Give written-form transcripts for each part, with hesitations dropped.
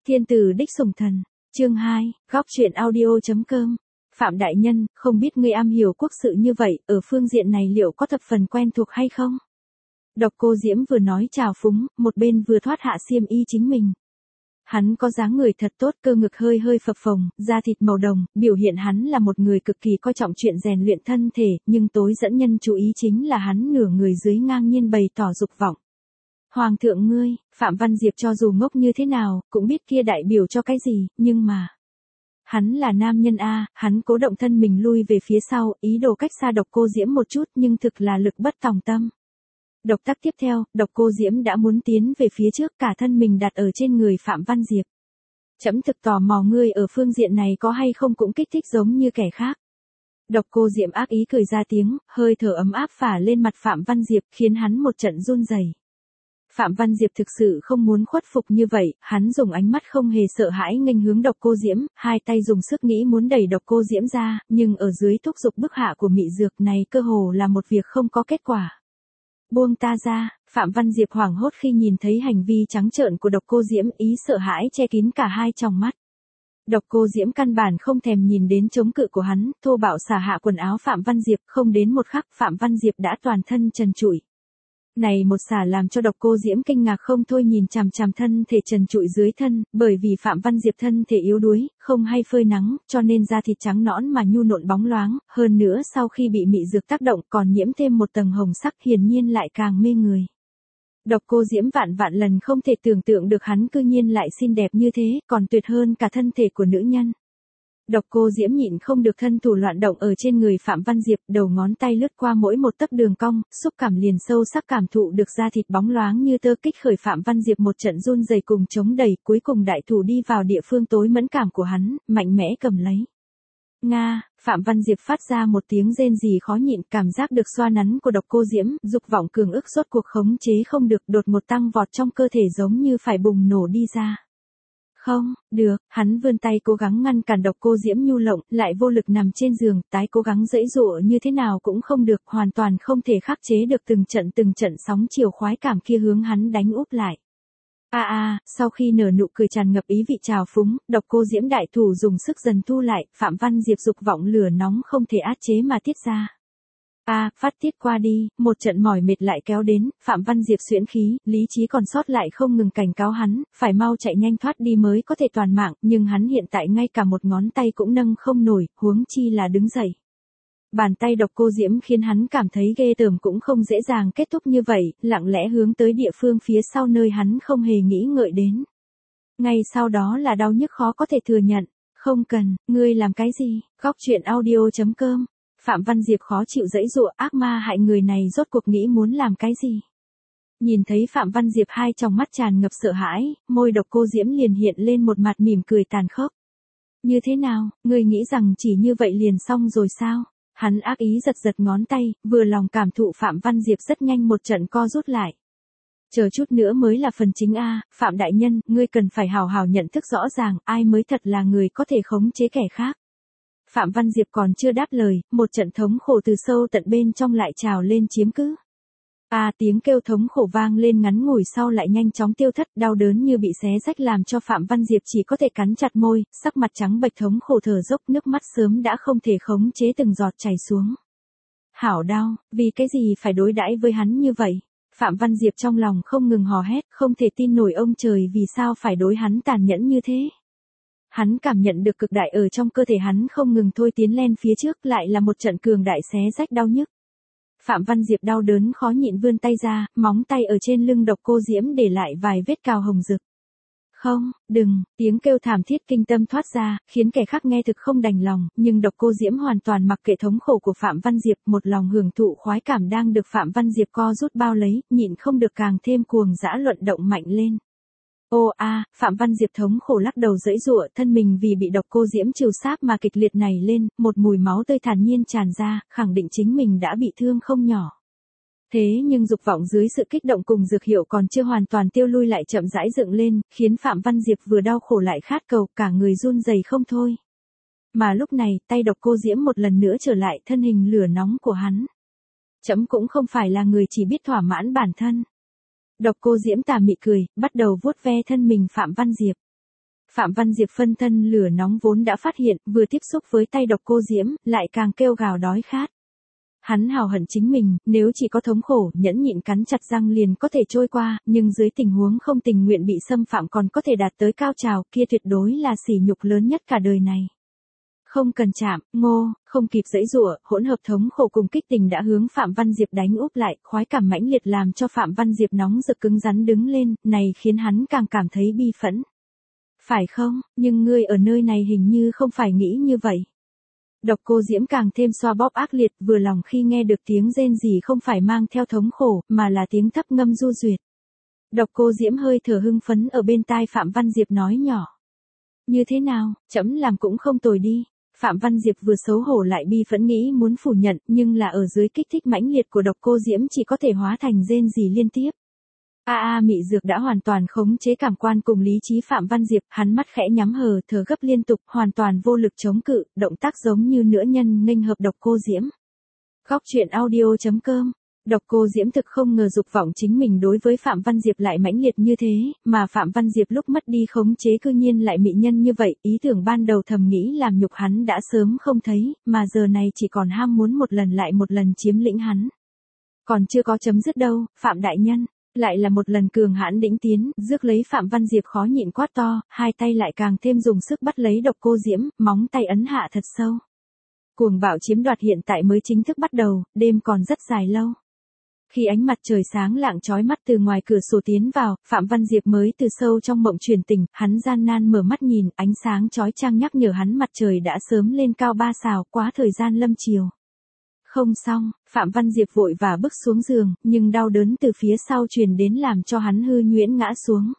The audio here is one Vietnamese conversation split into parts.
Thiên tử đích sủng thần, chương 2, góc truyện audio.com. Phạm đại nhân, không biết ngươi am hiểu quốc sự như vậy, ở phương diện này liệu có thập phần quen thuộc hay không? Độc Cô Diễm vừa nói chào phúng, một bên vừa thoát hạ xiêm y chính mình. Hắn có dáng người thật tốt, cơ ngực hơi hơi phập phồng, da thịt màu đồng, biểu hiện hắn là một người cực kỳ coi trọng chuyện rèn luyện thân thể, nhưng tối dẫn nhân chú ý chính là hắn nửa người dưới ngang nhiên bày tỏ dục vọng. Hoàng thượng ngươi, Phạm Văn Diệp cho dù ngốc như thế nào, cũng biết kia đại biểu cho cái gì, nhưng mà... Hắn là nam nhân A, hắn cố động thân mình lui về phía sau, ý đồ cách xa Độc Cô Diễm một chút nhưng thực là lực bất tòng tâm. Động tác tiếp theo, Độc Cô Diễm đã muốn tiến về phía trước, cả thân mình đặt ở trên người Phạm Văn Diệp. Chấm thực tò mò ngươi ở phương diện này có hay không cũng kích thích giống như kẻ khác. Độc Cô Diễm ác ý cười ra tiếng, hơi thở ấm áp phả lên mặt Phạm Văn Diệp khiến hắn một trận run rẩy. Phạm Văn Diệp thực sự không muốn khuất phục như vậy, hắn dùng ánh mắt không hề sợ hãi nghênh hướng Độc Cô Diễm, hai tay dùng sức nghĩ muốn đẩy Độc Cô Diễm ra, nhưng ở dưới thúc giục bức hạ của mị dược này cơ hồ là một việc không có kết quả. Buông ta ra, Phạm Văn Diệp hoảng hốt khi nhìn thấy hành vi trắng trợn của Độc Cô Diễm, ý sợ hãi che kín cả hai tròng mắt. Độc Cô Diễm căn bản không thèm nhìn đến chống cự của hắn, thô bạo xả hạ quần áo Phạm Văn Diệp, không đến một khắc Phạm Văn Diệp đã toàn thân trần trụi. Này một xả làm cho Độc Cô Diễm kinh ngạc không thôi nhìn chằm chằm thân thể trần trụi dưới thân, bởi vì Phạm Văn Diệp thân thể yếu đuối, không hay phơi nắng, cho nên da thịt trắng nõn mà nhu nộn bóng loáng, hơn nữa sau khi bị mị dược tác động còn nhiễm thêm một tầng hồng sắc hiển nhiên lại càng mê người. Độc Cô Diễm vạn vạn lần không thể tưởng tượng được hắn cư nhiên lại xinh đẹp như thế, còn tuyệt hơn cả thân thể của nữ nhân. Độc Cô Diễm nhịn không được thân thủ loạn động ở trên người Phạm Văn Diệp, đầu ngón tay lướt qua mỗi một tấc đường cong, xúc cảm liền sâu sắc cảm thụ được da thịt bóng loáng như tơ kích khởi Phạm Văn Diệp một trận run rẩy cùng chống đẩy, cuối cùng đại thủ đi vào địa phương tối mẫn cảm của hắn, mạnh mẽ cầm lấy. Nga, Phạm Văn Diệp phát ra một tiếng rên rỉ khó nhịn, cảm giác được xoa nắn của Độc Cô Diễm, dục vọng cường ức rốt cuộc khống chế không được, đột một tăng vọt trong cơ thể giống như phải bùng nổ đi ra. Không, được, hắn vươn tay cố gắng ngăn cản Độc Cô Diễm nhu lộng, lại vô lực nằm trên giường, tái cố gắng giãy giụa như thế nào cũng không được, hoàn toàn không thể khắc chế được từng trận sóng chiều khoái cảm kia hướng hắn đánh úp lại. Sau khi nở nụ cười tràn ngập ý vị trào phúng, Độc Cô Diễm đại thủ dùng sức dần thu lại, Phạm Văn Diệp dục vọng lửa nóng không thể át chế mà tiết ra. Phát tiết qua đi, một trận mỏi mệt lại kéo đến, Phạm Văn Diệp xuyễn khí, lý trí còn sót lại không ngừng cảnh cáo hắn, phải mau chạy nhanh thoát đi mới có thể toàn mạng, nhưng hắn hiện tại ngay cả một ngón tay cũng nâng không nổi, huống chi là đứng dậy. Bàn tay Độc Cô Diễm khiến hắn cảm thấy ghê tởm cũng không dễ dàng kết thúc như vậy, lặng lẽ hướng tới địa phương phía sau nơi hắn không hề nghĩ ngợi đến. Ngay sau đó là đau nhức khó có thể thừa nhận, không cần, ngươi làm cái gì, góc truyện audio.com. Phạm Văn Diệp khó chịu giãy giụa, ác ma hại người này rốt cuộc nghĩ muốn làm cái gì. Nhìn thấy Phạm Văn Diệp hai tròng mắt tràn ngập sợ hãi, môi Độc Cô Diễm liền hiện lên một mặt mỉm cười tàn khốc. Như thế nào, ngươi nghĩ rằng chỉ như vậy liền xong rồi sao? Hắn ác ý giật giật ngón tay, vừa lòng cảm thụ Phạm Văn Diệp rất nhanh một trận co rút lại. Chờ chút nữa mới là phần chính Phạm đại nhân, ngươi cần phải hào hào nhận thức rõ ràng, ai mới thật là người có thể khống chế kẻ khác. Phạm Văn Diệp còn chưa đáp lời, một trận thống khổ từ sâu tận bên trong lại trào lên chiếm cứ. Tiếng kêu thống khổ vang lên ngắn ngủi sau lại nhanh chóng tiêu thất, đau đớn như bị xé rách làm cho Phạm Văn Diệp chỉ có thể cắn chặt môi, sắc mặt trắng bệch thống khổ thở dốc, nước mắt sớm đã không thể khống chế từng giọt chảy xuống. Hảo đau, vì cái gì phải đối đãi với hắn như vậy? Phạm Văn Diệp trong lòng không ngừng hò hét, không thể tin nổi ông trời vì sao phải đối hắn tàn nhẫn như thế. Hắn cảm nhận được cực đại ở trong cơ thể hắn không ngừng thôi tiến lên phía trước, lại là một trận cường đại xé rách đau nhức. Phạm Văn Diệp đau đớn khó nhịn vươn tay ra, móng tay ở trên lưng Độc Cô Diễm để lại vài vết cào hồng rực. Không, đừng, tiếng kêu thảm thiết kinh tâm thoát ra, khiến kẻ khác nghe thực không đành lòng, nhưng Độc Cô Diễm hoàn toàn mặc kệ thống khổ của Phạm Văn Diệp, một lòng hưởng thụ khoái cảm đang được Phạm Văn Diệp co rút bao lấy, nhịn không được càng thêm cuồng dã luận động mạnh lên. Phạm Văn Diệp thống khổ lắc đầu giãy giụa, thân mình vì bị Độc Cô Diễm trừ sáp mà kịch liệt nảy lên, một mùi máu tươi thản nhiên tràn ra, khẳng định chính mình đã bị thương không nhỏ. Thế nhưng dục vọng dưới sự kích động cùng dược hiệu còn chưa hoàn toàn tiêu lui lại chậm rãi dựng lên, khiến Phạm Văn Diệp vừa đau khổ lại khát cầu, cả người run rẩy không thôi. Mà lúc này, tay Độc Cô Diễm một lần nữa trở lại thân hình lửa nóng của hắn. Chấm cũng không phải là người chỉ biết thỏa mãn bản thân. Độc Cô Diễm tà mị cười, bắt đầu vuốt ve thân mình Phạm Văn Diệp. Phạm Văn Diệp phân thân lửa nóng vốn đã phát hiện, vừa tiếp xúc với tay Độc Cô Diễm, lại càng kêu gào đói khát. Hắn hào hận chính mình, nếu chỉ có thống khổ, nhẫn nhịn cắn chặt răng liền có thể trôi qua, nhưng dưới tình huống không tình nguyện bị xâm phạm còn có thể đạt tới cao trào, kia tuyệt đối là sỉ nhục lớn nhất cả đời này. Không cần chạm, ngô, không kịp giãy giụa, hỗn hợp thống khổ cùng kích tình đã hướng Phạm Văn Diệp đánh úp lại, khoái cảm mãnh liệt làm cho Phạm Văn Diệp nóng rực cứng rắn đứng lên, này khiến hắn càng cảm thấy bi phẫn. Phải không, nhưng ngươi ở nơi này hình như không phải nghĩ như vậy. Độc Cô Diễm càng thêm xoa bóp ác liệt, vừa lòng khi nghe được tiếng rên rỉ không phải mang theo thống khổ, mà là tiếng thấp ngâm du duyệt. Độc Cô Diễm hơi thở hưng phấn ở bên tai Phạm Văn Diệp nói nhỏ. Như thế nào, trẫm làm cũng không tồi đi. Phạm Văn Diệp vừa xấu hổ lại bi phẫn nghĩ muốn phủ nhận, nhưng là ở dưới kích thích mãnh liệt của Độc Cô Diễm chỉ có thể hóa thành rên rỉ liên tiếp. Mị dược đã hoàn toàn khống chế cảm quan cùng lý trí Phạm Văn Diệp, hắn mắt khẽ nhắm hờ, thở gấp liên tục, hoàn toàn vô lực chống cự, động tác giống như nữ nhân nghênh hợp Độc Cô Diễm. Góc truyện audio.com. Độc Cô Diễm thực không ngờ dục vọng chính mình đối với Phạm Văn Diệp lại mãnh liệt như thế, mà Phạm Văn Diệp lúc mất đi khống chế cư nhiên lại mị nhân như vậy, ý tưởng ban đầu thầm nghĩ làm nhục hắn đã sớm không thấy, mà giờ này chỉ còn ham muốn một lần lại một lần chiếm lĩnh hắn. Còn chưa có chấm dứt đâu, Phạm đại nhân. Lại là một lần cường hãn đĩnh tiến, rước lấy Phạm Văn Diệp khó nhịn quát to, hai tay lại càng thêm dùng sức bắt lấy Độc Cô Diễm, móng tay ấn hạ thật sâu. Cuồng bạo chiếm đoạt hiện tại mới chính thức bắt đầu, đêm còn rất dài lâu. Khi ánh mặt trời sáng lạng chói mắt từ ngoài cửa sổ tiến vào, Phạm Văn Diệp mới từ sâu trong mộng truyền tỉnh, hắn gian nan mở mắt nhìn, ánh sáng chói chang nhắc nhở hắn mặt trời đã sớm lên cao 3 sào, quá thời gian lâm chiều. Không xong, Phạm Văn Diệp vội và bước xuống giường, nhưng đau đớn từ phía sau truyền đến làm cho hắn hư nhuyễn ngã xuống.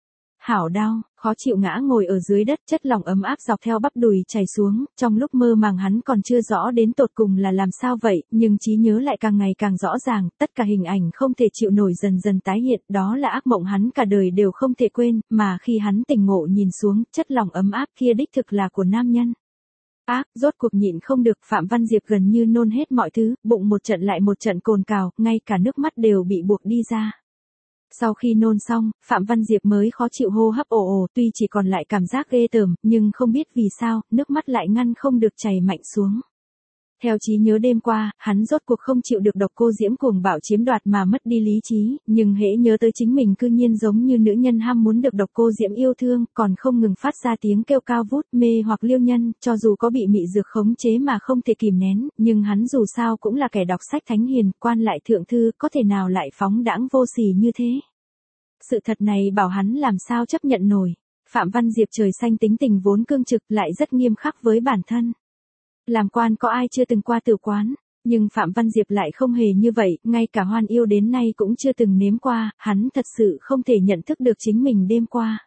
Hảo đau, khó chịu ngã ngồi ở dưới đất, chất lỏng ấm áp dọc theo bắp đùi chảy xuống, trong lúc mơ màng hắn còn chưa rõ đến tột cùng là làm sao vậy, nhưng trí nhớ lại càng ngày càng rõ ràng, tất cả hình ảnh không thể chịu nổi dần dần tái hiện, đó là ác mộng hắn cả đời đều không thể quên, mà khi hắn tỉnh ngộ nhìn xuống, chất lỏng ấm áp kia đích thực là của nam nhân. Rốt cuộc nhịn không được, Phạm Văn Diệp gần như nôn hết mọi thứ, bụng một trận lại một trận cồn cào, ngay cả nước mắt đều bị buộc đi ra. Sau khi nôn xong, Phạm Văn Diệp mới khó chịu hô hấp ồ ồ, tuy chỉ còn lại cảm giác ghê tởm, nhưng không biết vì sao, nước mắt lại ngăn không được chảy mạnh xuống. Theo trí nhớ đêm qua, hắn rốt cuộc không chịu được Độc Cô Diễm cuồng bạo chiếm đoạt mà mất đi lý trí, nhưng hễ nhớ tới chính mình cư nhiên giống như nữ nhân ham muốn được Độc Cô Diễm yêu thương, còn không ngừng phát ra tiếng kêu cao vút mê hoặc liêu nhân, cho dù có bị mị dược khống chế mà không thể kìm nén, nhưng hắn dù sao cũng là kẻ đọc sách thánh hiền, quan lại thượng thư, có thể nào lại phóng đãng vô sỉ như thế. Sự thật này bảo hắn làm sao chấp nhận nổi. Phạm Văn Diệp trời xanh tính tình vốn cương trực lại rất nghiêm khắc với bản thân. Làm quan có ai chưa từng qua tử quán, nhưng Phạm Văn Diệp lại không hề như vậy, ngay cả hoan yêu đến nay cũng chưa từng nếm qua, hắn thật sự không thể nhận thức được chính mình đêm qua.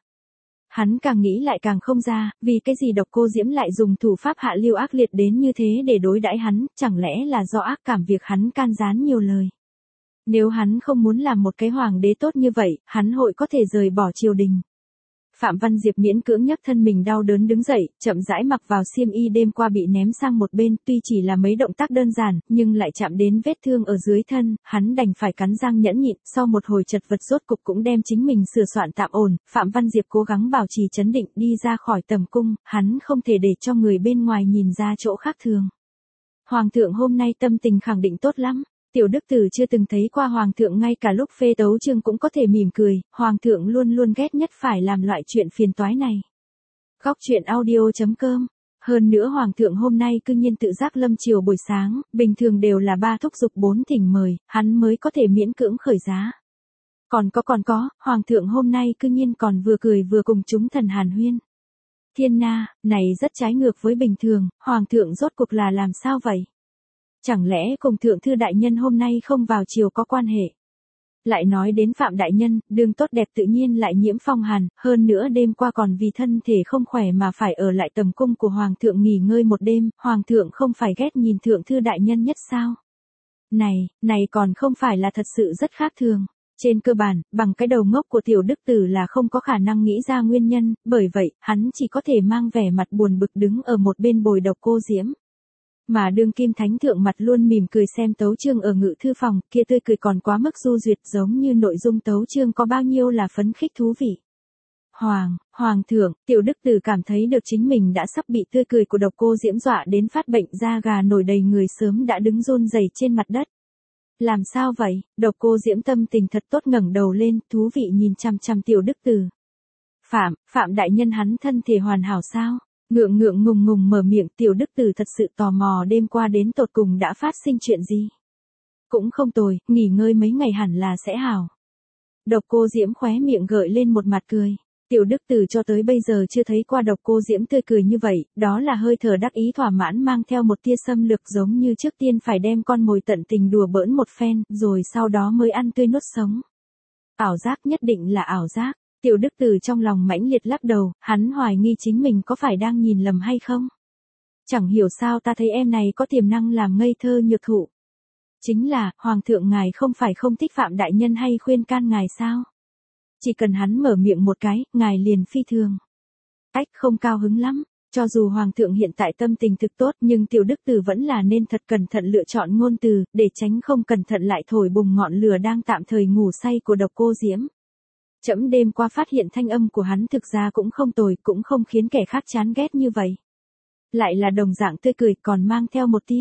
Hắn càng nghĩ lại càng không ra, vì cái gì Độc Cô Diễm lại dùng thủ pháp hạ lưu ác liệt đến như thế để đối đãi hắn, chẳng lẽ là do ác cảm việc hắn can gián nhiều lời. Nếu hắn không muốn làm một cái hoàng đế tốt như vậy, hắn hội có thể rời bỏ triều đình. Phạm Văn Diệp miễn cưỡng nhấc thân mình đau đớn đứng dậy, chậm rãi mặc vào xiêm y đêm qua bị ném sang một bên, tuy chỉ là mấy động tác đơn giản, nhưng lại chạm đến vết thương ở dưới thân, hắn đành phải cắn răng nhẫn nhịn, sau một hồi chật vật rốt cục cũng đem chính mình sửa soạn tạm ổn, Phạm Văn Diệp cố gắng bảo trì trấn định, đi ra khỏi tầm cung, hắn không thể để cho người bên ngoài nhìn ra chỗ khác thường. Hoàng thượng hôm nay tâm tình khẳng định tốt lắm. Tiểu Đức Tử chưa từng thấy qua Hoàng thượng ngay cả lúc phê tấu chương cũng có thể mỉm cười, Hoàng thượng luôn luôn ghét nhất phải làm loại chuyện phiền toái này. Góc truyện audio.com. Hơn nữa Hoàng thượng hôm nay cư nhiên tự giác lâm chiều buổi sáng, bình thường đều là 3 thúc giục 4 thỉnh mời, hắn mới có thể miễn cưỡng khởi giá. Còn có, Hoàng thượng hôm nay cư nhiên còn vừa cười vừa cùng chúng thần hàn huyên. Thiên na, này rất trái ngược với bình thường, Hoàng thượng rốt cuộc là làm sao vậy? Chẳng lẽ cùng thượng thư đại nhân hôm nay không vào chiều có quan hệ? Lại nói đến Phạm đại nhân, đường tốt đẹp tự nhiên lại nhiễm phong hàn, hơn nữa đêm qua còn vì thân thể không khỏe mà phải ở lại tầm cung của Hoàng thượng nghỉ ngơi một đêm, Hoàng thượng không phải ghét nhìn thượng thư đại nhân nhất sao? Này còn không phải là thật sự rất khác thường. Trên cơ bản, bằng cái đầu ngốc của Tiểu Đức Tử là không có khả năng nghĩ ra nguyên nhân, bởi vậy, hắn chỉ có thể mang vẻ mặt buồn bực đứng ở một bên bồi Độc Cô Diễm. Mà đương kim thánh thượng mặt luôn mỉm cười xem tấu chương ở ngự thư phòng, kia tươi cười còn quá mức du duyệt giống như nội dung tấu chương có bao nhiêu là phấn khích thú vị. Hoàng thượng, Tiểu Đức Tử cảm thấy được chính mình đã sắp bị tươi cười của Độc Cô Diễm dọa đến phát bệnh, da gà nổi đầy người, sớm đã đứng run rẩy trên mặt đất. Làm sao vậy? Độc Cô Diễm tâm tình thật tốt, ngẩng đầu lên, thú vị nhìn chằm chằm Tiểu Đức Tử. Phạm đại nhân hắn thân thể hoàn hảo sao? Ngượng ngùng ngùng mở miệng, Tiểu Đức Tử thật sự tò mò đêm qua đến tột cùng đã phát sinh chuyện gì. Cũng không tồi, nghỉ ngơi mấy ngày hẳn là sẽ hảo. Độc Cô Diễm khóe miệng gợi lên một mặt cười. Tiểu Đức Tử cho tới bây giờ chưa thấy qua Độc Cô Diễm tươi cười như vậy, đó là hơi thở đắc ý thỏa mãn mang theo một tia xâm lược, giống như trước tiên phải đem con mồi tận tình đùa bỡn một phen, rồi sau đó mới ăn tươi nuốt sống. Ảo giác, nhất định là ảo giác. Tiểu Đức Tử trong lòng mãnh liệt lắc đầu, hắn hoài nghi chính mình có phải đang nhìn lầm hay không. Chẳng hiểu sao ta thấy em này có tiềm năng làm ngây thơ nhược thụ. Chính là, Hoàng thượng ngài không phải không thích Phạm đại nhân hay khuyên can ngài sao? Chỉ cần hắn mở miệng một cái, ngài liền phi thường. Ách, không cao hứng lắm. Cho dù Hoàng thượng hiện tại tâm tình thực tốt, nhưng Tiểu Đức Tử vẫn là nên thật cẩn thận lựa chọn ngôn từ, để tránh không cẩn thận lại thổi bùng ngọn lửa đang tạm thời ngủ say của Độc Cô Diễm. Trẫm đêm qua phát hiện thanh âm của hắn thực ra cũng không tồi, cũng không khiến kẻ khác chán ghét như vậy. Lại là đồng dạng tươi cười, còn mang theo một tia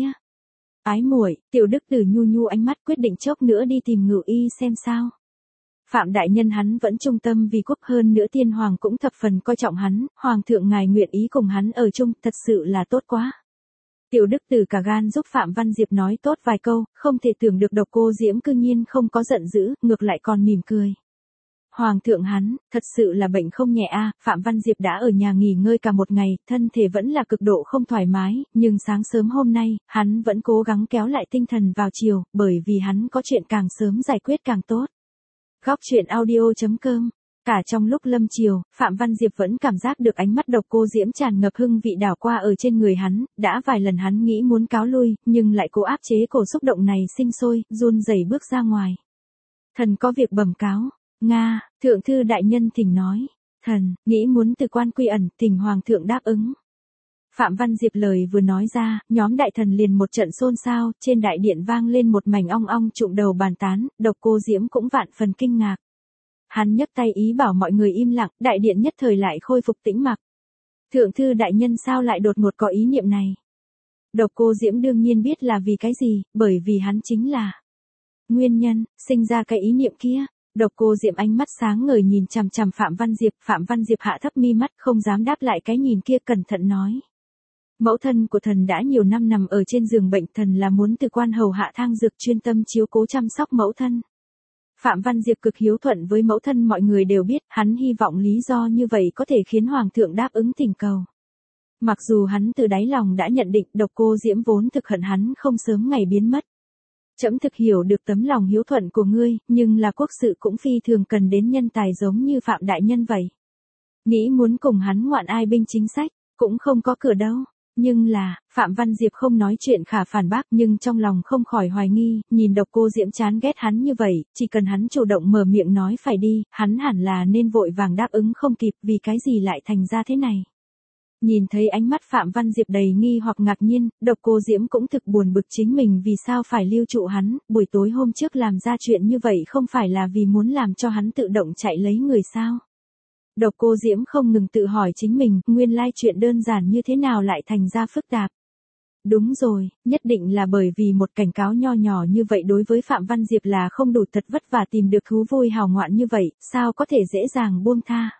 ái muội. Tiểu Đức Tử nhu ánh mắt, quyết định chốc nữa đi tìm Ngự Y xem sao. Phạm đại nhân hắn vẫn trung tâm vì quốc, hơn nữa Tiên Hoàng cũng thập phần coi trọng hắn, Hoàng thượng ngài nguyện ý cùng hắn ở chung, thật sự là tốt quá. Tiểu Đức Tử cả gan giúp Phạm Văn Diệp nói tốt vài câu, không thể tưởng được Độc Cô Diễm cư nhiên không có giận dữ, ngược lại còn mỉm cười. Hoàng thượng hắn, thật sự là bệnh không nhẹ a. Phạm Văn Diệp đã ở nhà nghỉ ngơi cả một ngày, thân thể vẫn là cực độ không thoải mái, nhưng sáng sớm hôm nay, hắn vẫn cố gắng kéo lại tinh thần vào chiều, bởi vì hắn có chuyện càng sớm giải quyết càng tốt. Góc truyện audio.com. Cả trong lúc lâm chiều, Phạm Văn Diệp vẫn cảm giác được ánh mắt Độc Cô Diễm tràn ngập hương vị đảo qua ở trên người hắn, đã vài lần hắn nghĩ muốn cáo lui, nhưng lại cố áp chế cổ xúc động này sinh sôi, run rẩy bước ra ngoài. Thần có việc bẩm cáo. Nga, thượng thư đại nhân thỉnh nói. Thần, nghĩ muốn từ quan quy ẩn, thỉnh Hoàng thượng đáp ứng. Phạm Văn Diệp lời vừa nói ra, nhóm đại thần liền một trận xôn xao, trên đại điện vang lên một mảnh ong ong trụng đầu bàn tán, Độc Cô Diễm cũng vạn phần kinh ngạc. Hắn nhấc tay ý bảo mọi người im lặng, đại điện nhất thời lại khôi phục tĩnh mặc. Thượng thư đại nhân sao lại đột ngột có ý niệm này? Độc Cô Diễm đương nhiên biết là vì cái gì, bởi vì hắn chính là nguyên nhân, sinh ra cái ý niệm kia. Độc Cô Diễm ánh mắt sáng ngời nhìn chằm chằm Phạm Văn Diệp hạ thấp mi mắt, không dám đáp lại cái nhìn kia, cẩn thận nói. Mẫu thân của thần đã nhiều năm nằm ở trên giường bệnh, thần là muốn từ quan hầu hạ thang dược chuyên tâm chiếu cố chăm sóc mẫu thân. Phạm Văn Diệp cực hiếu thuận với mẫu thân, mọi người đều biết, hắn hy vọng lý do như vậy có thể khiến Hoàng thượng đáp ứng thỉnh cầu. Mặc dù hắn từ đáy lòng đã nhận định Độc Cô Diễm vốn thực hận hắn không sớm ngày biến mất. Trẫm thực hiểu được tấm lòng hiếu thuận của ngươi, nhưng là quốc sự cũng phi thường cần đến nhân tài giống như Phạm đại nhân vậy. Nghĩ muốn cùng hắn ngoạn ai binh chính sách, cũng không có cửa đâu. Nhưng là, Phạm Văn Diệp không nói chuyện khả phản bác, nhưng trong lòng không khỏi hoài nghi, nhìn Độc Cô Diễm chán ghét hắn như vậy, chỉ cần hắn chủ động mở miệng nói phải đi, hắn hẳn là nên vội vàng đáp ứng không kịp, vì cái gì lại thành ra thế này. Nhìn thấy ánh mắt Phạm Văn Diệp đầy nghi hoặc ngạc nhiên, Độc Cô Diễm cũng thực buồn bực chính mình vì sao phải lưu trụ hắn, buổi tối hôm trước làm ra chuyện như vậy không phải là vì muốn làm cho hắn tự động chạy lấy người sao. Độc Cô Diễm không ngừng tự hỏi chính mình, nguyên lai chuyện đơn giản như thế nào lại thành ra phức tạp. Đúng rồi, nhất định là bởi vì một cảnh cáo nho nhỏ như vậy đối với Phạm Văn Diệp là không đủ, thật vất vả tìm được thú vui hào ngoạn như vậy, sao có thể dễ dàng buông tha.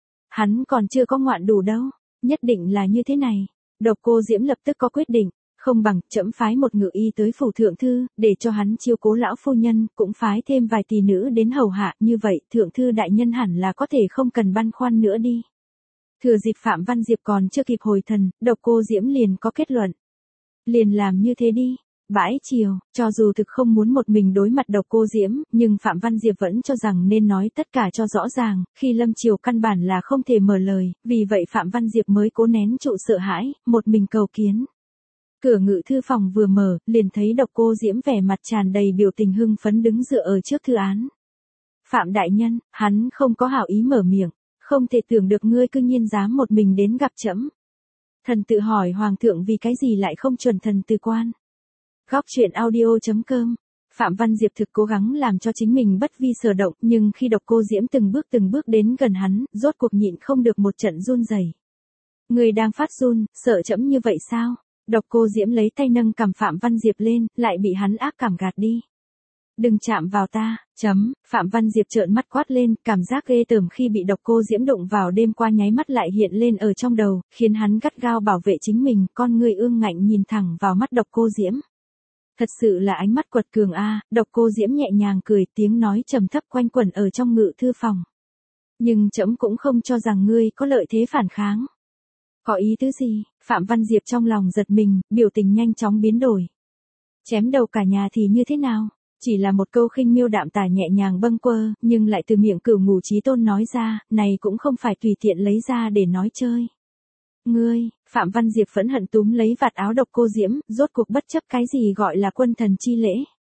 Hắn còn chưa có ngoạn đủ đâu. Nhất định là như thế này. Độc Cô Diễm lập tức có quyết định, không bằng trẫm phái một ngự y tới phủ thượng thư, để cho hắn chiếu cố lão phu nhân, cũng phái thêm vài tỷ nữ đến hầu hạ, như vậy thượng thư đại nhân hẳn là có thể không cần băn khoăn nữa đi. Thừa dịp Phạm Văn Diệp còn chưa kịp hồi thần, Độc Cô Diễm liền có kết luận. Liền làm như thế đi. Bãi chiều, cho dù thực không muốn một mình đối mặt Độc Cô Diễm, nhưng Phạm Văn Diệp vẫn cho rằng nên nói tất cả cho rõ ràng, khi lâm chiều căn bản là không thể mở lời, vì vậy Phạm Văn Diệp mới cố nén trụ sợ hãi, một mình cầu kiến. Cửa ngự thư phòng vừa mở, liền thấy Độc Cô Diễm vẻ mặt tràn đầy biểu tình hưng phấn đứng dựa ở trước thư án. Phạm đại nhân, hắn không có hảo ý mở miệng, không thể tưởng được ngươi cư nhiên dám một mình đến gặp trẫm. Thần tự hỏi Hoàng thượng vì cái gì lại không chuẩn thần từ quan. Góc truyện audio.com. Phạm Văn Diệp thực cố gắng làm cho chính mình bất vi sở động, nhưng khi Độc Cô Diễm từng bước đến gần hắn, rốt cuộc nhịn không được một trận run rẩy. Người đang phát run, sợ chẫm như vậy sao? Độc Cô Diễm lấy tay nâng cằm Phạm Văn Diệp lên, lại bị hắn ác cảm gạt đi. Đừng chạm vào ta, Phạm Văn Diệp trợn mắt quát lên, cảm giác ghê tởm khi bị Độc Cô Diễm đụng vào đêm qua nháy mắt lại hiện lên ở trong đầu, khiến hắn gắt gao bảo vệ chính mình, con người ương ngạnh nhìn thẳng vào mắt Độc Cô Diễm. Thật sự là ánh mắt quật cường a. Độc Cô Diễm nhẹ nhàng cười, tiếng nói trầm thấp quanh quẩn ở trong ngự thư phòng. Nhưng trẫm cũng không cho rằng ngươi có lợi thế phản kháng. Có ý tứ gì? Phạm Văn Diệp trong lòng giật mình, biểu tình nhanh chóng biến đổi. Chém đầu cả nhà thì như thế nào? Chỉ là một câu khinh miêu đạm tả nhẹ nhàng bâng quơ, nhưng lại từ miệng Cửu Ngũ Chí Tôn nói ra, này cũng không phải tùy tiện lấy ra để nói chơi. Ngươi, Phạm Văn Diệp phẫn hận túm lấy vạt áo Độc Cô Diễm, rốt cuộc bất chấp cái gì gọi là quân thần chi lễ.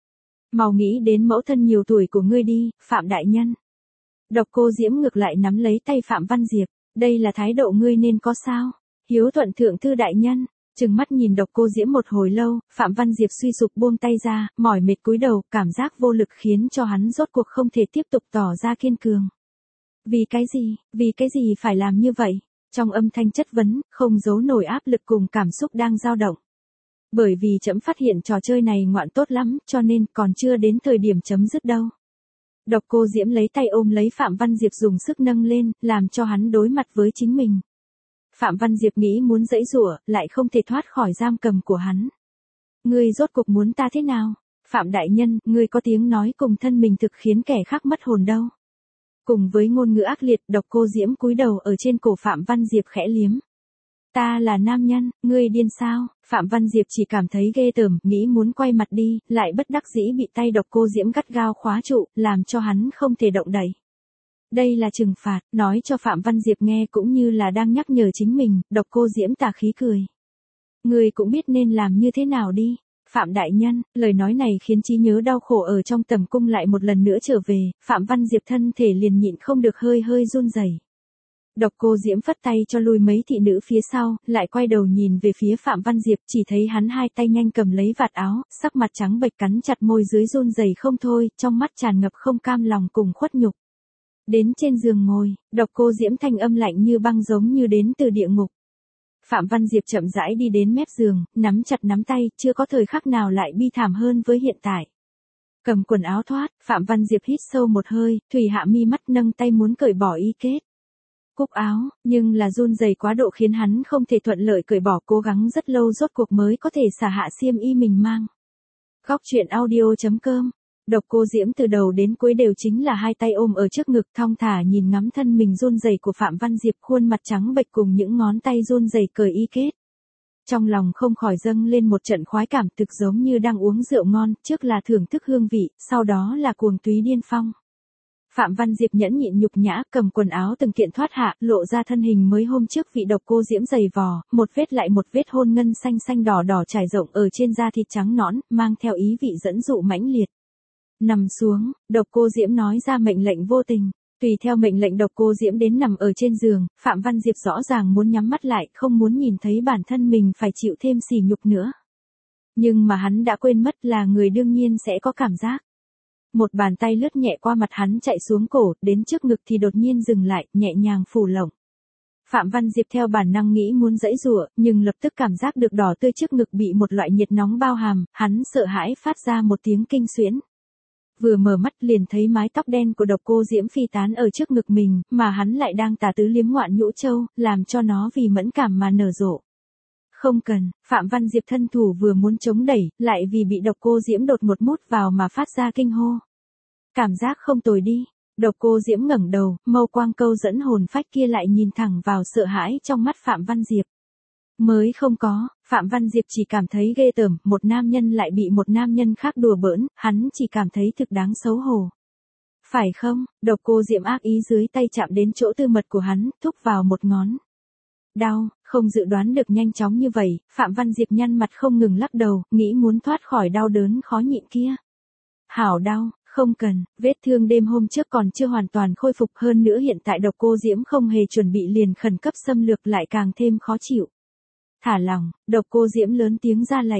Mau nghĩ đến mẫu thân nhiều tuổi của ngươi đi, Phạm đại nhân. Độc Cô Diễm ngược lại nắm lấy tay Phạm Văn Diệp, đây là thái độ ngươi nên có sao? Hiếu thuận thượng thư đại nhân. Trừng mắt nhìn Độc Cô Diễm một hồi lâu, Phạm Văn Diệp suy sụp buông tay ra, mỏi mệt cúi đầu, cảm giác vô lực khiến cho hắn rốt cuộc không thể tiếp tục tỏ ra kiên cường. Vì cái gì phải làm như vậy? Trong âm thanh chất vấn, không giấu nổi áp lực cùng cảm xúc đang dao động. Bởi vì trẫm phát hiện trò chơi này ngoạn tốt lắm, cho nên còn chưa đến thời điểm chấm dứt đâu. Độc Cô Diễm lấy tay ôm lấy Phạm Văn Diệp dùng sức nâng lên, làm cho hắn đối mặt với chính mình. Phạm Văn Diệp nghĩ muốn giãy giụa, lại không thể thoát khỏi giam cầm của hắn. Ngươi rốt cuộc muốn ta thế nào? Phạm đại nhân, ngươi có tiếng nói cùng thân mình thực khiến kẻ khác mất hồn đâu. Cùng với ngôn ngữ ác liệt, Độc Cô Diễm cúi đầu ở trên cổ Phạm Văn Diệp khẽ liếm. Ta là nam nhân, ngươi điên sao? Phạm Văn Diệp chỉ cảm thấy ghê tởm, nghĩ muốn quay mặt đi, lại bất đắc dĩ bị tay Độc Cô Diễm gắt gao khóa trụ, làm cho hắn không thể động đậy. Đây là trừng phạt, nói cho Phạm Văn Diệp nghe cũng như là đang nhắc nhở chính mình. Độc Cô Diễm tà khí cười. Ngươi cũng biết nên làm như thế nào đi. Phạm đại nhân, lời nói này khiến trí nhớ đau khổ ở trong tầm cung lại một lần nữa trở về, Phạm Văn Diệp thân thể liền nhịn không được hơi run rẩy. Độc Cô Diễm phất tay cho lui mấy thị nữ phía sau, lại quay đầu nhìn về phía Phạm Văn Diệp, chỉ thấy hắn hai tay nhanh cầm lấy vạt áo, sắc mặt trắng bệch cắn chặt môi dưới run rẩy không thôi, trong mắt tràn ngập không cam lòng cùng khuất nhục. Đến trên giường ngồi, Độc Cô Diễm thanh âm lạnh như băng giống như đến từ địa ngục. Phạm Văn Diệp chậm rãi đi đến mép giường, nắm chặt nắm tay, chưa có thời khắc nào lại bi thảm hơn với hiện tại. Cầm quần áo thoát, Phạm Văn Diệp hít sâu một hơi, thủy hạ mi mắt nâng tay muốn cởi bỏ y kết. Cúc áo, nhưng là run rẩy quá độ khiến hắn không thể thuận lợi cởi bỏ, cố gắng rất lâu rốt cuộc mới có thể xả hạ xiêm y mình mang. Góc truyện audio.com. Độc Cô Diễm từ đầu đến cuối đều chính là hai tay ôm ở trước ngực, thong thả nhìn ngắm thân mình run rẩy của Phạm Văn Diệp, khuôn mặt trắng bệch cùng những ngón tay run rẩy cởi y kết. Trong lòng không khỏi dâng lên một trận khoái cảm, thực giống như đang uống rượu ngon, trước là thưởng thức hương vị, sau đó là cuồng túy điên phong. Phạm Văn Diệp nhẫn nhịn nhục nhã, cầm quần áo từng kiện thoát hạ, lộ ra thân hình mới hôm trước vị Độc Cô Diễm dày vò, một vết lại một vết hôn ngân xanh xanh đỏ đỏ trải rộng ở trên da thịt trắng nõn, mang theo ý vị dẫn dụ mãnh liệt. Nằm xuống, Độc Cô Diễm nói ra mệnh lệnh vô tình. Tùy theo mệnh lệnh Độc Cô Diễm đến nằm ở trên giường, Phạm Văn Diệp rõ ràng muốn nhắm mắt lại, không muốn nhìn thấy bản thân mình phải chịu thêm sỉ nhục nữa. Nhưng mà hắn đã quên mất là người đương nhiên sẽ có cảm giác. Một bàn tay lướt nhẹ qua mặt hắn chạy xuống cổ, đến trước ngực thì đột nhiên dừng lại, nhẹ nhàng phủ lỏng. Phạm Văn Diệp theo bản năng nghĩ muốn giãy giụa, nhưng lập tức cảm giác được đỏ tươi trước ngực bị một loại nhiệt nóng bao hàm, hắn sợ hãi phát ra một tiếng kinh xuyễn. Vừa mở mắt liền thấy mái tóc đen của Độc Cô Diễm phi tán ở trước ngực mình, mà hắn lại đang tà tứ liếm ngoạn nhũ châu, làm cho nó vì mẫn cảm mà nở rộ. Không cần, Phạm Văn Diệp thân thủ vừa muốn chống đẩy, lại vì bị Độc Cô Diễm đột một mút vào mà phát ra kinh hô. Cảm giác không tồi đi. Độc Cô Diễm ngẩng đầu, mâu quang câu dẫn hồn phách kia lại nhìn thẳng vào sợ hãi trong mắt Phạm Văn Diệp. Mới không có, Phạm Văn Diệp chỉ cảm thấy ghê tởm, một nam nhân lại bị một nam nhân khác đùa bỡn, hắn chỉ cảm thấy thực đáng xấu hổ. Phải không? Độc Cô Diễm ác ý dưới tay chạm đến chỗ tư mật của hắn, thúc vào một ngón. Đau, không dự đoán được nhanh chóng như vậy, Phạm Văn Diệp nhăn mặt không ngừng lắc đầu, nghĩ muốn thoát khỏi đau đớn khó nhịn kia. Hảo đau, không cần, vết thương đêm hôm trước còn chưa hoàn toàn khôi phục, hơn nữa hiện tại Độc Cô Diễm không hề chuẩn bị liền khẩn cấp xâm lược lại càng thêm khó chịu. Thả lòng, Độc Cô Diễm lớn tiếng ra lệnh.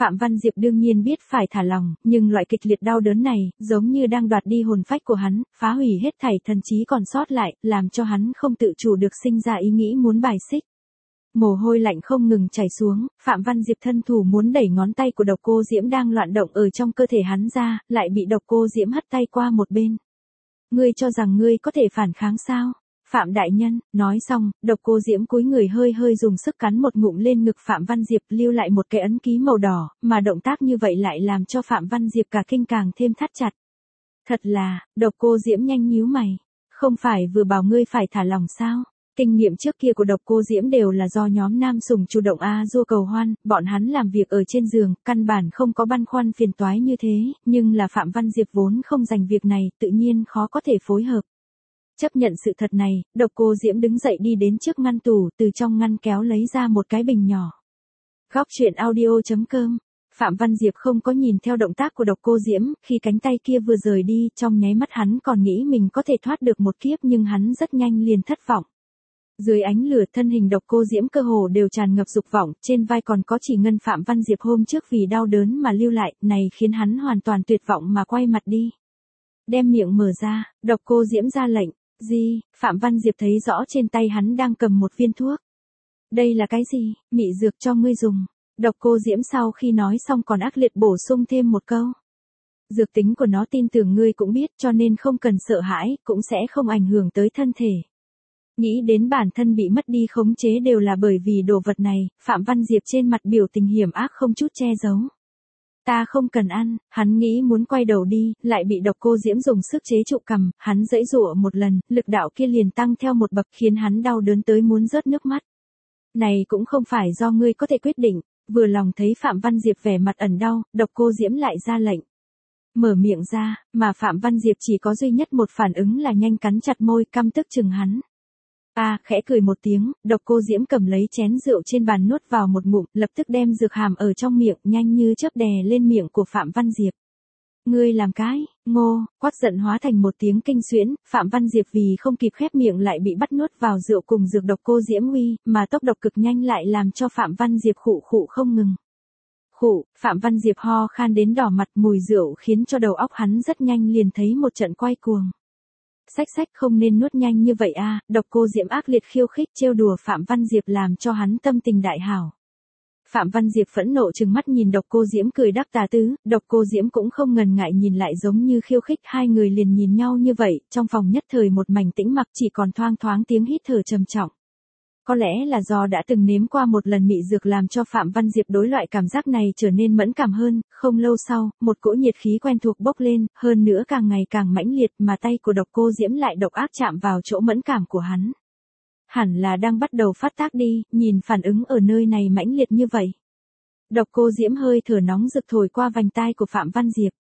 Phạm Văn Diệp đương nhiên biết phải thả lòng, nhưng loại kịch liệt đau đớn này, giống như đang đoạt đi hồn phách của hắn, phá hủy hết thảy thần trí còn sót lại, làm cho hắn không tự chủ được sinh ra ý nghĩ muốn bài xích. Mồ hôi lạnh không ngừng chảy xuống, Phạm Văn Diệp thân thủ muốn đẩy ngón tay của Độc Cô Diễm đang loạn động ở trong cơ thể hắn ra, lại bị Độc Cô Diễm hất tay qua một bên. Ngươi cho rằng ngươi có thể phản kháng sao? Phạm đại nhân, nói xong, Độc Cô Diễm cúi người hơi hơi dùng sức cắn một ngụm lên ngực Phạm Văn Diệp lưu lại một cái ấn ký màu đỏ, mà động tác như vậy lại làm cho Phạm Văn Diệp cả kinh càng thêm thắt chặt. Thật là, Độc Cô Diễm nhanh nhíu mày. Không phải vừa bảo ngươi phải thả lòng sao? Kinh nghiệm trước kia của Độc Cô Diễm đều là do nhóm nam sủng chủ động du cầu hoan, bọn hắn làm việc ở trên giường, căn bản không có băn khoăn phiền toái như thế, nhưng là Phạm Văn Diệp vốn không dành việc này, tự nhiên khó có thể phối hợp. Chấp nhận sự thật này, Độc Cô Diễm đứng dậy đi đến trước ngăn tủ, từ trong ngăn kéo lấy ra một cái bình nhỏ. Góc truyện audio.com. Phạm Văn Diệp không có nhìn theo động tác của Độc Cô Diễm, khi cánh tay kia vừa rời đi, trong nháy mắt hắn còn nghĩ mình có thể thoát được một kiếp nhưng hắn rất nhanh liền thất vọng. Dưới ánh lửa thân hình Độc Cô Diễm cơ hồ đều tràn ngập dục vọng, trên vai còn có chỉ ngân Phạm Văn Diệp hôm trước vì đau đớn mà lưu lại, này khiến hắn hoàn toàn tuyệt vọng mà quay mặt đi. Đem miệng mở ra, Độc Cô Diễm ra lệnh. Gì? Phạm Văn Diệp thấy rõ trên tay hắn đang cầm một viên thuốc. Đây là cái gì? Mị dược cho ngươi dùng. Độc Cô Diễm sau khi nói xong còn ác liệt bổ sung thêm một câu. Dược tính của nó tin tưởng ngươi cũng biết cho nên không cần sợ hãi, cũng sẽ không ảnh hưởng tới thân thể. Nghĩ đến bản thân bị mất đi khống chế đều là bởi vì đồ vật này, Phạm Văn Diệp trên mặt biểu tình hiểm ác không chút che giấu. Ta không cần ăn, hắn nghĩ muốn quay đầu đi, lại bị Độc Cô Diễm dùng sức chế trụ cằm, hắn giãy giụa một lần, lực đạo kia liền tăng theo một bậc khiến hắn đau đớn tới muốn rớt nước mắt. Này cũng không phải do ngươi có thể quyết định, vừa lòng thấy Phạm Văn Diệp vẻ mặt ẩn đau, Độc Cô Diễm lại ra lệnh. Mở miệng ra, mà Phạm Văn Diệp chỉ có duy nhất một phản ứng là nhanh cắn chặt môi căm tức chừng hắn. Khẽ cười một tiếng, Độc Cô Diễm cầm lấy chén rượu trên bàn nuốt vào một ngụm, lập tức đem dược hàm ở trong miệng nhanh như chớp đè lên miệng của Phạm Văn Diệp. Ngươi làm cái, ngô, quát giận hóa thành một tiếng kinh xuyễn, Phạm Văn Diệp vì không kịp khép miệng lại bị bắt nuốt vào rượu cùng dược Độc Cô Diễm uy, mà tốc độ cực nhanh lại làm cho Phạm Văn Diệp khụ khụ không ngừng. Phạm Văn Diệp ho khan đến đỏ mặt, mùi rượu khiến cho đầu óc hắn rất nhanh liền thấy một trận quay cuồng. Sách không nên nuốt nhanh như vậy Độc Cô Diễm ác liệt khiêu khích trêu đùa Phạm Văn Diệp làm cho hắn tâm tình đại hảo. Phạm Văn Diệp phẫn nộ trừng mắt nhìn Độc Cô Diễm cười đắc tà tứ, Độc Cô Diễm cũng không ngần ngại nhìn lại giống như khiêu khích, hai người liền nhìn nhau như vậy, trong phòng nhất thời một mảnh tĩnh mặc chỉ còn thoang thoáng tiếng hít thở trầm trọng. Có lẽ là do đã từng nếm qua một lần mị dược làm cho Phạm Văn Diệp đối loại cảm giác này trở nên mẫn cảm hơn, không lâu sau, một cỗ nhiệt khí quen thuộc bốc lên, hơn nữa càng ngày càng mãnh liệt mà tay của Độc Cô Diễm lại độc ác chạm vào chỗ mẫn cảm của hắn. Hẳn là đang bắt đầu phát tác đi, nhìn phản ứng ở nơi này mãnh liệt như vậy. Độc Cô Diễm hơi thở nóng rực thổi qua vành tai của Phạm Văn Diệp.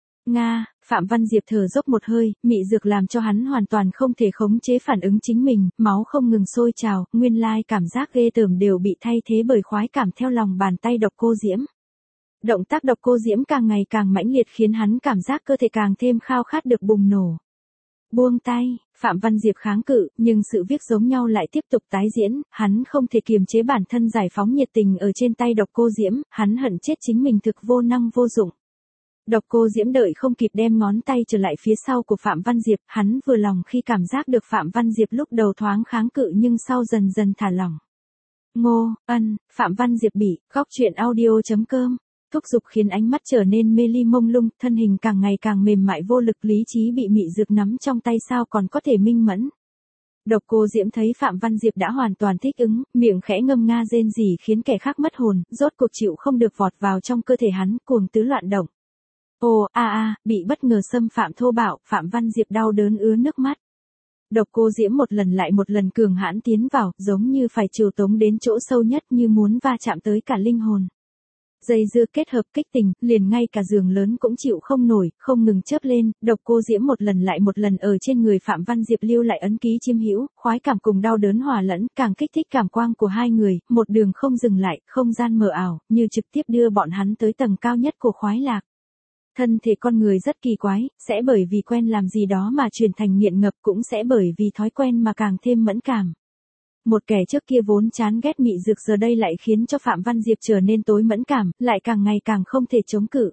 Phạm Văn Diệp thở dốc một hơi, mị dược làm cho hắn hoàn toàn không thể khống chế phản ứng chính mình, máu không ngừng sôi trào, nguyên lai cảm giác ghê tởm đều bị thay thế bởi khoái cảm theo lòng bàn tay Độc Cô Diễm. Động tác Độc Cô Diễm càng ngày càng mãnh liệt khiến hắn cảm giác cơ thể càng thêm khao khát được bùng nổ. Buông tay, Phạm Văn Diệp kháng cự, nhưng sự việc giống nhau lại tiếp tục tái diễn, hắn không thể kiềm chế bản thân giải phóng nhiệt tình ở trên tay Độc Cô Diễm, hắn hận chết chính mình thực vô năng vô dụng. Độc Cô Diễm đợi không kịp đem ngón tay trở lại phía sau của Phạm Văn Diệp, hắn vừa lòng khi cảm giác được Phạm Văn Diệp lúc đầu thoáng kháng cự nhưng sau dần dần thả lỏng. Phạm Văn Diệp bị, góc truyện audio.com. Thúc giục khiến ánh mắt trở nên mê ly mông lung, thân hình càng ngày càng mềm mại vô lực, lý trí bị mị dược nắm trong tay sao còn có thể minh mẫn. Độc Cô Diễm thấy Phạm Văn Diệp đã hoàn toàn thích ứng, miệng khẽ ngâm nga rên rỉ khiến kẻ khác mất hồn, rốt cuộc chịu không được vọt vào trong cơ thể hắn, cuồng tứ loạn động. Bị bất ngờ xâm phạm thô bạo, Phạm Văn Diệp đau đớn ứa nước mắt. Độc Cô Diễm một lần lại một lần cường hãn tiến vào, giống như phải trừu tống đến chỗ sâu nhất như muốn va chạm tới cả linh hồn. Dây dưa kết hợp kích tình, liền ngay cả giường lớn cũng chịu không nổi, không ngừng chớp lên, Độc Cô Diễm một lần lại một lần ở trên người Phạm Văn Diệp lưu lại ấn ký chiêm hữu, khoái cảm cùng đau đớn hòa lẫn, càng kích thích cảm quang của hai người, một đường không dừng lại, không gian mờ ảo, như trực tiếp đưa bọn hắn tới tầng cao nhất của khoái lạc. Thân thể con người rất kỳ quái, sẽ bởi vì quen làm gì đó mà chuyển thành nghiện ngập, cũng sẽ bởi vì thói quen mà càng thêm mẫn cảm. Một kẻ trước kia vốn chán ghét mị dược giờ đây lại khiến cho Phạm Văn Diệp trở nên tối mẫn cảm, lại càng ngày càng không thể chống cự.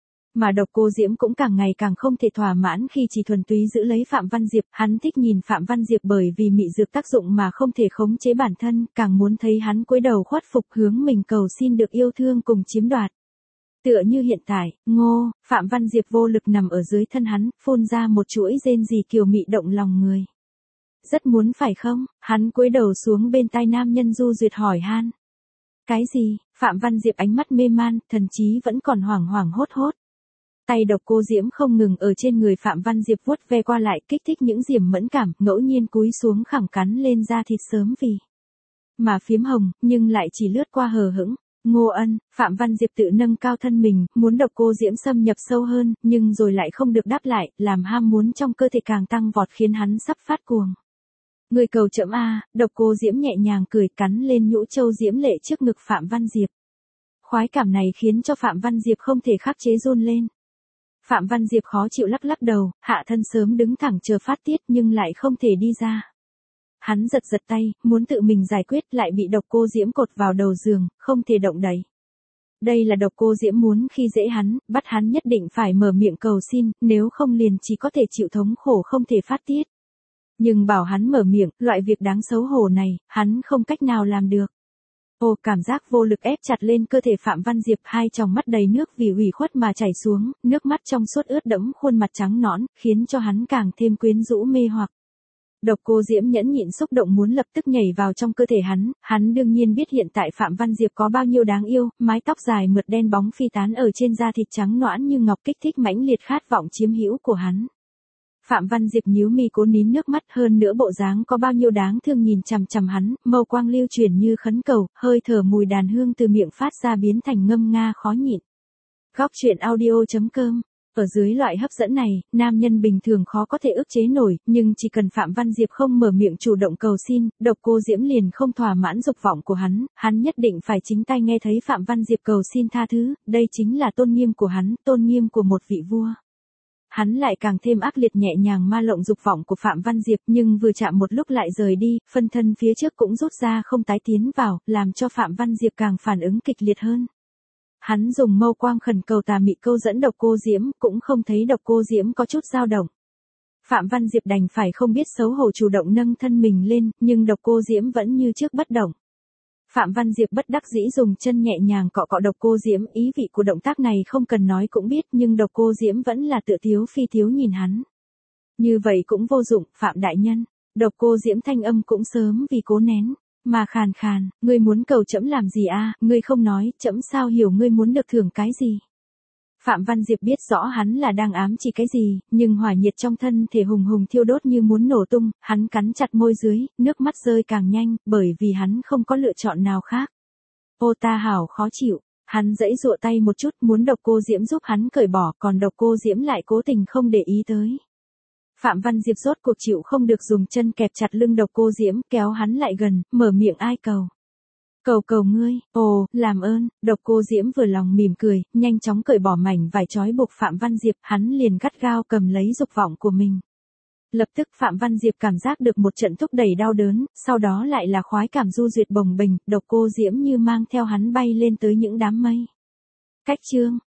Mà Độc Cô Diễm cũng càng ngày càng không thể thỏa mãn khi chỉ thuần túy giữ lấy Phạm Văn Diệp, hắn thích nhìn Phạm Văn Diệp bởi vì mị dược tác dụng mà không thể khống chế bản thân, càng muốn thấy hắn cúi đầu khuất phục hướng mình cầu xin được yêu thương cùng chiếm đoạt. Tựa như hiện tại, ngô, Phạm Văn Diệp vô lực nằm ở dưới thân hắn, phun ra một chuỗi rên rỉ kiều mị động lòng người. Rất muốn phải không? Hắn cúi đầu xuống bên tai nam nhân du duyệt hỏi han. Cái gì? Phạm Văn Diệp ánh mắt mê man, thần trí vẫn còn hoảng hoảng hốt hốt. Tay Độc Cô Diễm không ngừng ở trên người Phạm Văn Diệp vuốt ve qua lại, kích thích những điểm mẫn cảm, ngẫu nhiên cúi xuống khẳng cắn lên da thịt sớm vì mà phiếm hồng, nhưng lại chỉ lướt qua hờ hững. Ngô Ân, Phạm Văn Diệp tự nâng cao thân mình, muốn Độc Cô Diễm xâm nhập sâu hơn, nhưng rồi lại không được đáp lại, làm ham muốn trong cơ thể càng tăng vọt khiến hắn sắp phát cuồng. Người cầu chậm a, Độc Cô Diễm nhẹ nhàng cười cắn lên nhũ châu diễm lệ trước ngực Phạm Văn Diệp. Khoái cảm này khiến cho Phạm Văn Diệp không thể khắc chế run lên. Phạm Văn Diệp khó chịu lắc lắc đầu, hạ thân sớm đứng thẳng chờ phát tiết nhưng lại không thể đi ra. Hắn giật giật tay, muốn tự mình giải quyết lại bị Độc Cô Diễm cột vào đầu giường, không thể động đậy. Đây là Độc Cô Diễm muốn khi dễ hắn, bắt hắn nhất định phải mở miệng cầu xin, nếu không liền chỉ có thể chịu thống khổ không thể phát tiết. Nhưng bảo hắn mở miệng, loại việc đáng xấu hổ này, hắn không cách nào làm được. Ô, cảm giác vô lực ép chặt lên cơ thể Phạm Văn Diệp, hai tròng mắt đầy nước vì ủy khuất mà chảy xuống, nước mắt trong suốt ướt đẫm khuôn mặt trắng nõn, khiến cho hắn càng thêm quyến rũ mê hoặc. Độc Cô Diễm nhẫn nhịn xúc động muốn lập tức nhảy vào trong cơ thể hắn đương nhiên biết hiện tại Phạm Văn Diệp có bao nhiêu đáng yêu, mái tóc dài mượt đen bóng phi tán ở trên da thịt trắng nõn như ngọc kích thích mãnh liệt khát vọng chiếm hữu của hắn. Phạm Văn Diệp nhíu mi cố nín nước mắt, hơn nữa bộ dáng có bao nhiêu đáng thương nhìn chằm chằm hắn, mâu quang lưu chuyển như khấn cầu, hơi thở mùi đàn hương từ miệng phát ra biến thành ngâm nga khó nhịn. Góc truyện audio.com. Ở dưới loại hấp dẫn này, nam nhân bình thường khó có thể ức chế nổi, nhưng chỉ cần Phạm Văn Diệp không mở miệng chủ động cầu xin, Độc Cô Diễm liền không thỏa mãn dục vọng của hắn nhất định phải chính tay nghe thấy Phạm Văn Diệp cầu xin tha thứ, đây chính là tôn nghiêm của hắn, tôn nghiêm của một vị vua. Hắn lại càng thêm ác liệt nhẹ nhàng ma lộng dục vọng của Phạm Văn Diệp, nhưng vừa chạm một lúc lại rời đi, phân thân phía trước cũng rút ra không tái tiến vào, làm cho Phạm Văn Diệp càng phản ứng kịch liệt hơn. Hắn dùng mâu quang khẩn cầu tà mị câu dẫn Độc Cô Diễm, cũng không thấy Độc Cô Diễm có chút dao động. Phạm Văn Diệp đành phải không biết xấu hổ chủ động nâng thân mình lên, nhưng Độc Cô Diễm vẫn như trước bất động. Phạm Văn Diệp bất đắc dĩ dùng chân nhẹ nhàng cọ cọ Độc Cô Diễm, ý vị của động tác này không cần nói cũng biết, nhưng Độc Cô Diễm vẫn là tựa thiếu phi thiếu nhìn hắn. Như vậy cũng vô dụng, Phạm đại nhân. Độc Cô Diễm thanh âm cũng sớm vì cố nén mà khàn khàn, ngươi muốn cầu trẫm làm gì a? Ngươi không nói, trẫm sao hiểu ngươi muốn được thưởng cái gì? Phạm Văn Diệp biết rõ hắn là đang ám chỉ cái gì, nhưng hỏa nhiệt trong thân thể hùng hùng thiêu đốt như muốn nổ tung, hắn cắn chặt môi dưới, nước mắt rơi càng nhanh, bởi vì hắn không có lựa chọn nào khác. Ô ta hảo khó chịu, hắn giãy giụa tay một chút muốn Độc Cô Diễm giúp hắn cởi bỏ, còn Độc Cô Diễm lại cố tình không để ý tới. Phạm Văn Diệp rốt cuộc chịu không được dùng chân kẹp chặt lưng Độc Cô Diễm, kéo hắn lại gần, mở miệng ai cầu. Cầu ngươi, ồ, làm ơn. Độc Cô Diễm vừa lòng mỉm cười, nhanh chóng cởi bỏ mảnh vải trói buộc Phạm Văn Diệp, hắn liền gắt gao cầm lấy dục vọng của mình. Lập tức Phạm Văn Diệp cảm giác được một trận thúc đẩy đau đớn, sau đó lại là khoái cảm du duyệt bồng bềnh, Độc Cô Diễm như mang theo hắn bay lên tới những đám mây. Cách chương